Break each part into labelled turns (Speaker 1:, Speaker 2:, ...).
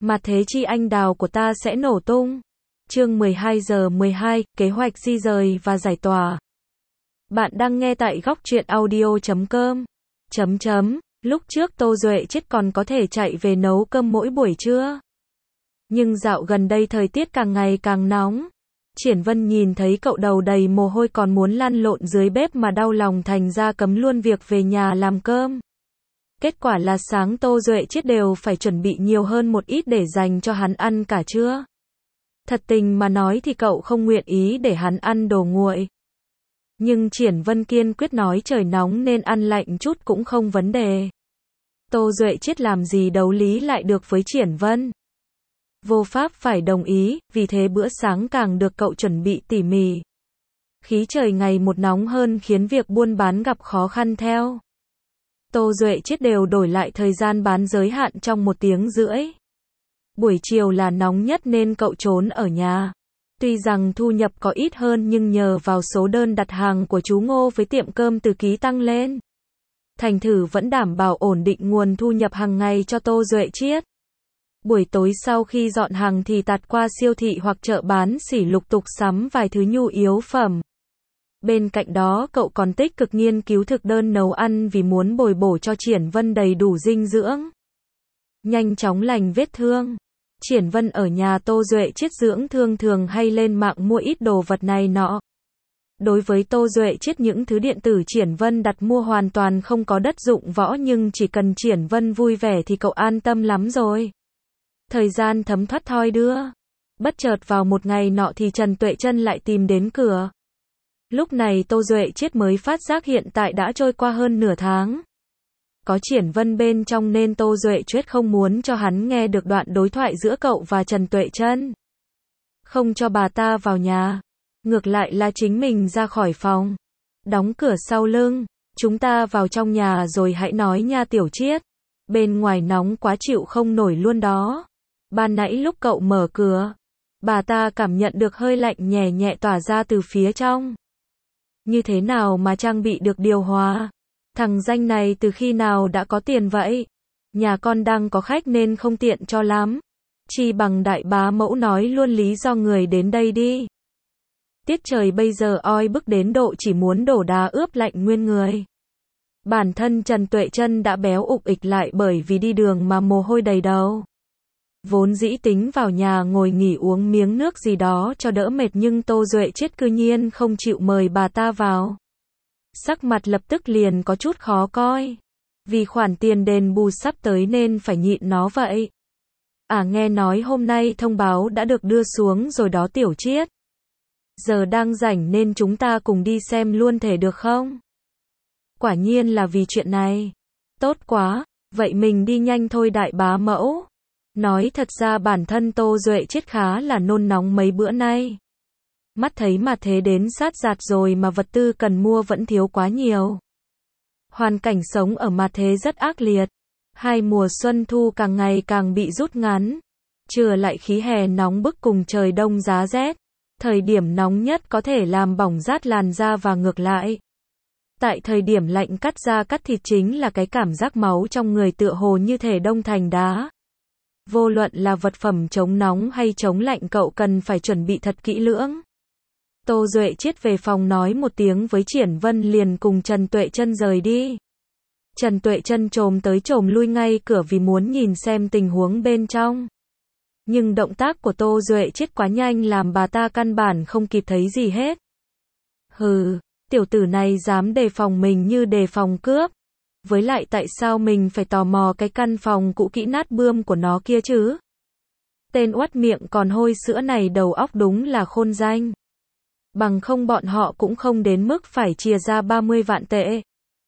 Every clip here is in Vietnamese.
Speaker 1: Mà thế chi anh đào của ta sẽ nổ tung. Chương 12 giờ 12, kế hoạch di rời và giải tỏa. Bạn đang nghe tại góc truyện audio.com. Lúc trước Tô Duệ Chiết còn có thể chạy về nấu cơm mỗi buổi trưa. Nhưng dạo gần đây thời tiết càng ngày càng nóng. Triển Vân nhìn thấy cậu đầu đầy mồ hôi còn muốn lăn lộn dưới bếp mà đau lòng, thành ra cấm luôn việc về nhà làm cơm. Kết quả là sáng Tô Duệ Chiết đều phải chuẩn bị nhiều hơn một ít để dành cho hắn ăn cả trưa. Thật tình mà nói thì cậu không nguyện ý để hắn ăn đồ nguội. Nhưng Triển Vân kiên quyết nói trời nóng nên ăn lạnh chút cũng không vấn đề. Tô Duệ Chiết làm gì đấu lý lại được với Triển Vân. Vô pháp phải đồng ý, vì thế bữa sáng càng được cậu chuẩn bị tỉ mỉ. Khí trời ngày một nóng hơn khiến việc buôn bán gặp khó khăn theo. Tô Duệ Chiết đều đổi lại thời gian bán giới hạn trong 1 tiếng rưỡi. Buổi chiều là nóng nhất nên cậu trốn ở nhà. Tuy rằng thu nhập có ít hơn nhưng nhờ vào số đơn đặt hàng của chú Ngô với tiệm cơm Từ Ký tăng lên, thành thử vẫn đảm bảo ổn định nguồn thu nhập hàng ngày cho Tô Duệ Chiết. Buổi tối sau khi dọn hàng thì tạt qua siêu thị hoặc chợ bán sỉ lục tục sắm vài thứ nhu yếu phẩm. Bên cạnh đó cậu còn tích cực nghiên cứu thực đơn nấu ăn vì muốn bồi bổ cho Triển Vân đầy đủ dinh dưỡng. Nhanh chóng lành vết thương. Triển Vân ở nhà Tô Duệ Chiết dưỡng thương thường hay lên mạng mua ít đồ vật này nọ. Đối với Tô Duệ Chiết những thứ điện tử Triển Vân đặt mua hoàn toàn không có đất dụng võ, nhưng chỉ cần Triển Vân vui vẻ thì cậu an tâm lắm rồi. Thời gian thấm thoát thoi đưa. Bất chợt vào một ngày nọ thì Trần Tuệ Trân lại tìm đến cửa. Lúc này Tô Duệ Chiết mới phát giác hiện tại đã trôi qua hơn nửa tháng. Có Triển Vân bên trong nên Tô Duệ Chiết không muốn cho hắn nghe được đoạn đối thoại giữa cậu và Trần Tuệ Trân. Không cho bà ta vào nhà. Ngược lại là chính mình ra khỏi phòng. Đóng cửa sau lưng. Chúng ta vào trong nhà rồi hãy nói nha Tiểu Chiết. Bên ngoài nóng quá chịu không nổi luôn đó. Ban nãy lúc cậu mở cửa, bà ta cảm nhận được hơi lạnh nhẹ nhẹ tỏa ra từ phía trong. Như thế nào mà trang bị được điều hòa? Thằng danh này từ khi nào đã có tiền vậy? Nhà con đang có khách nên không tiện cho lắm. Chi bằng đại bá mẫu nói luôn lý do người đến đây đi. Tiết trời bây giờ oi bức đến độ chỉ muốn đổ đá ướp lạnh nguyên người. Bản thân Trần Tuệ Trân đã béo ục ịch lại bởi vì đi đường mà mồ hôi đầy đầu. Vốn dĩ tính vào nhà ngồi nghỉ uống miếng nước gì đó cho đỡ mệt, nhưng Tô Duệ Chiết cư nhiên không chịu mời bà ta vào. Sắc mặt lập tức liền có chút khó coi. Vì khoản tiền đền bù sắp tới nên phải nhịn nó vậy. À, nghe nói hôm nay thông báo đã được đưa xuống rồi đó Tiểu Chiết. Giờ đang rảnh nên chúng ta cùng đi xem luôn thể được không? Quả nhiên là vì chuyện này. Tốt quá, vậy mình đi nhanh thôi đại bá mẫu. Nói thật ra bản thân Tô Duệ Chiết khá là nôn nóng mấy bữa nay. Mắt thấy mà thế đến sát giạt rồi mà vật tư cần mua vẫn thiếu quá nhiều. Hoàn cảnh sống ở mặt thế rất ác liệt. 2 mùa xuân thu càng ngày càng bị rút ngắn. Trừ lại khí hè nóng bức cùng trời đông giá rét. Thời điểm nóng nhất có thể làm bỏng rát làn da và ngược lại. Tại thời điểm lạnh cắt da cắt thịt chính là cái cảm giác máu trong người tựa hồ như thể đông thành đá. Vô luận là vật phẩm chống nóng hay chống lạnh cậu cần phải chuẩn bị thật kỹ lưỡng. Tô Duệ Chiết về phòng nói một tiếng với Triển Vân liền cùng Trần Tuệ Trân rời đi. Trần Tuệ Trân trồm tới trồm lui ngay cửa vì muốn nhìn xem tình huống bên trong. Nhưng động tác của Tô Duệ Chiết quá nhanh làm bà ta căn bản không kịp thấy gì hết. Hừ, tiểu tử này dám đề phòng mình như đề phòng cướp. Với lại tại sao mình phải tò mò cái căn phòng cũ kỹ nát bươm của nó kia chứ? Tên uất miệng còn hôi sữa này đầu óc đúng là khôn danh. Bằng không bọn họ cũng không đến mức phải chia ra 30 vạn tệ.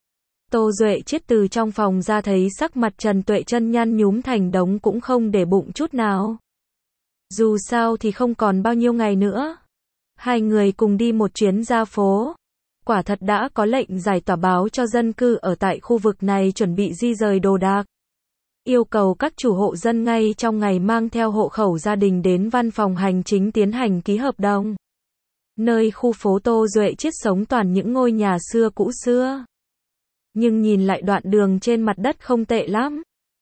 Speaker 1: Tô Duệ Chiết từ trong phòng ra thấy sắc mặt Trần Tuệ Trân nhăn nhúm thành đống cũng không để bụng chút nào. Dù sao thì không còn bao nhiêu ngày nữa. 2 người cùng đi một chuyến ra phố. Quả thật đã có lệnh giải tỏa báo cho dân cư ở tại khu vực này chuẩn bị di rời đồ đạc. Yêu cầu các chủ hộ dân ngay trong ngày mang theo hộ khẩu gia đình đến văn phòng hành chính tiến hành ký hợp đồng. Nơi khu phố Tô Duệ Chiết sống toàn những ngôi nhà xưa cũ xưa. Nhưng nhìn lại đoạn đường trên mặt đất không tệ lắm.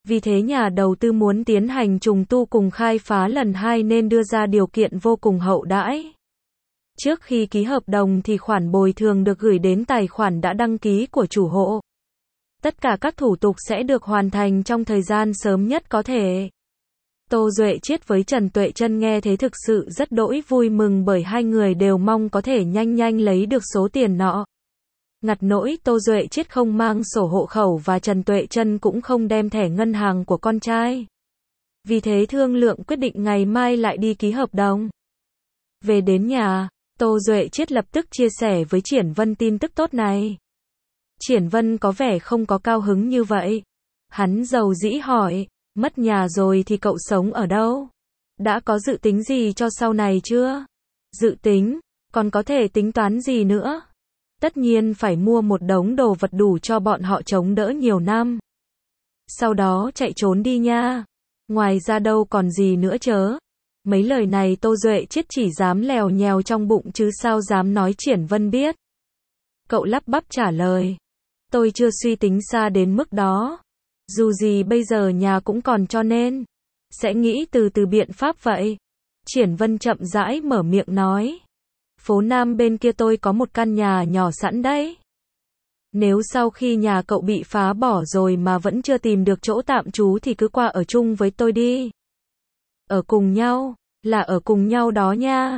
Speaker 1: Vì thế nhà đầu tư muốn tiến hành trùng tu cùng khai phá lần 2 nên đưa ra điều kiện vô cùng hậu đãi. Trước khi ký hợp đồng thì khoản bồi thường được gửi đến tài khoản đã đăng ký của chủ hộ. Tất cả các thủ tục sẽ được hoàn thành trong thời gian sớm nhất có thể. Tô Duệ Chiết với Trần Tuệ Trân nghe thế thực sự rất đỗi vui mừng bởi hai người đều mong có thể nhanh nhanh lấy được số tiền nọ. Ngặt nỗi Tô Duệ Chiết không mang sổ hộ khẩu và Trần Tuệ Trân cũng không đem thẻ ngân hàng của con trai. Vì thế thương lượng quyết định ngày mai lại đi ký hợp đồng. Về đến nhà, Tô Duệ Chiết lập tức chia sẻ với Triển Vân tin tức tốt này. Triển Vân có vẻ không có cao hứng như vậy. Hắn dầu dĩ hỏi, mất nhà rồi thì cậu sống ở đâu? Đã có dự tính gì cho sau này chưa? Dự tính, còn có thể tính toán gì nữa? Tất nhiên phải mua một đống đồ vật đủ cho bọn họ chống đỡ nhiều năm. Sau đó chạy trốn đi nha. Ngoài ra đâu còn gì nữa chớ. Mấy lời này Tô Duệ Chiết chỉ dám lèo nhèo trong bụng chứ sao dám nói Triển Vân biết. Cậu lắp bắp trả lời. Tôi chưa suy tính xa đến mức đó. Dù gì bây giờ nhà cũng còn cho nên sẽ nghĩ từ từ biện pháp vậy. Triển Vân chậm rãi mở miệng nói. Phố Nam bên kia tôi có một căn nhà nhỏ sẵn đấy. Nếu sau khi nhà cậu bị phá bỏ rồi mà vẫn chưa tìm được chỗ tạm trú thì cứ qua ở chung với tôi đi. Ở cùng nhau, là ở cùng nhau đó nha.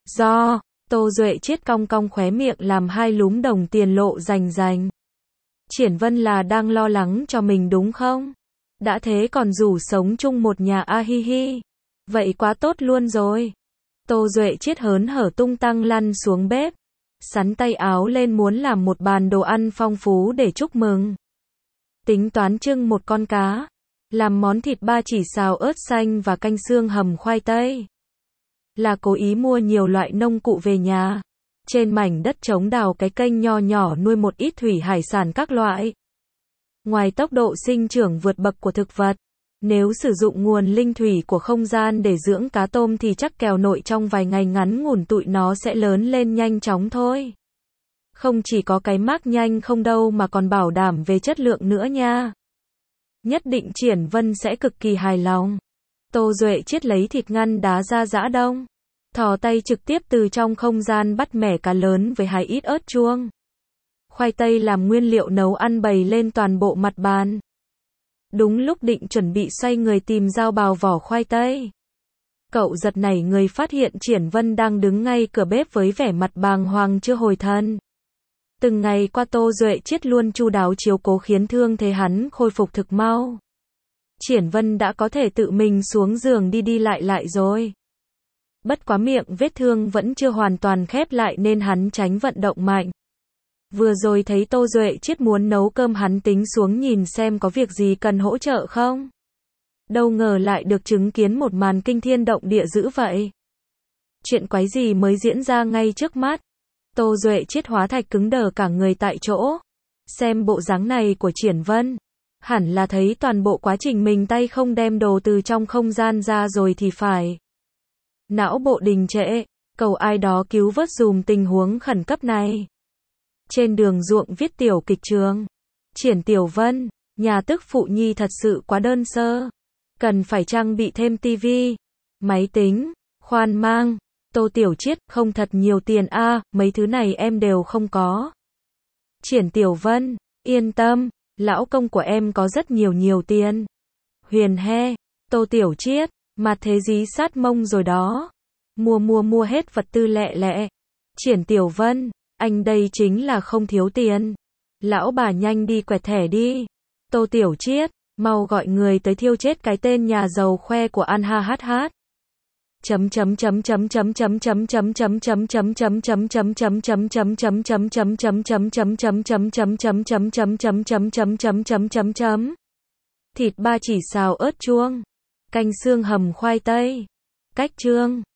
Speaker 1: Tô Duệ Chiết cong cong khóe miệng làm hai lúm đồng tiền lộ rành rành. Triển Vân là đang lo lắng cho mình đúng không? Đã thế còn rủ sống chung một nhà a hi hi. Vậy quá tốt luôn rồi. Tô Duệ Chiết hớn hở tung tăng lăn xuống bếp. Sắn tay áo lên muốn làm một bàn đồ ăn phong phú để chúc mừng. Tính toán trưng một con cá. Làm món thịt ba chỉ xào ớt xanh và canh xương hầm khoai tây. Là cố ý mua nhiều loại nông cụ về nhà. Trên mảnh đất trống đào cái kênh nho nhỏ nuôi một ít thủy hải sản các loại. Ngoài tốc độ sinh trưởng vượt bậc của thực vật, nếu sử dụng nguồn linh thủy của không gian để dưỡng cá tôm thì chắc kèo nội trong vài ngày ngắn ngủn tụi nó sẽ lớn lên nhanh chóng thôi. Không chỉ có cái mác nhanh không đâu mà còn bảo đảm về chất lượng nữa nha. Nhất định Triển Vân sẽ cực kỳ hài lòng. Tô Duệ Chiết lấy thịt ngăn đá ra giã đông. Thò tay trực tiếp từ trong không gian bắt mẻ cá lớn với hái ít ớt chuông. Khoai tây làm nguyên liệu nấu ăn bày lên toàn bộ mặt bàn. Đúng lúc định chuẩn bị xoay người tìm dao bào vỏ khoai tây. Cậu giật nảy người phát hiện Triển Vân đang đứng ngay cửa bếp với vẻ mặt bàng hoàng chưa hồi thần. Từng ngày qua Tô Duệ Chiết luôn chu đáo chiếu cố khiến thương thế hắn khôi phục thực mau. Triển Vân đã có thể tự mình xuống giường đi lại rồi. Bất quá miệng vết thương vẫn chưa hoàn toàn khép lại nên hắn tránh vận động mạnh. Vừa rồi thấy Tô Duệ Chiết muốn nấu cơm hắn tính xuống nhìn xem có việc gì cần hỗ trợ không. Đâu ngờ lại được chứng kiến một màn kinh thiên động địa dữ vậy. Chuyện quái gì mới diễn ra ngay trước mắt. Tô Duệ Chiết hóa thạch cứng đờ cả người tại chỗ. Xem bộ dáng này của Triển Vân. Hẳn là thấy toàn bộ quá trình mình tay không đem đồ từ trong không gian ra rồi thì phải. Não bộ đình trệ, cầu ai đó cứu vớt dùm tình huống khẩn cấp này. Trên đường ruộng viết tiểu kịch trường. Triển Tiểu Vân, nhà tức phụ nhi thật sự quá đơn sơ. Cần phải trang bị thêm tivi, máy tính, khoan mang. Tô Tiểu Chiết, không thật nhiều tiền a, mấy thứ này em đều không có. Triển Tiểu Vân, yên tâm, lão công của em có rất nhiều tiền. Huyền he, Tô Tiểu Chiết, mặt thế dí sát mông rồi đó. Mua hết vật tư lẹ lẹ. Triển Tiểu Vân, anh đây chính là không thiếu tiền. Lão bà nhanh đi quẹt thẻ đi. Tô Tiểu Chiết, mau gọi người tới thiêu chết cái tên nhà giàu khoe của An ha hát hát. Thịt ba chỉ xào ớt chuông, canh xương hầm khoai tây. Cách chương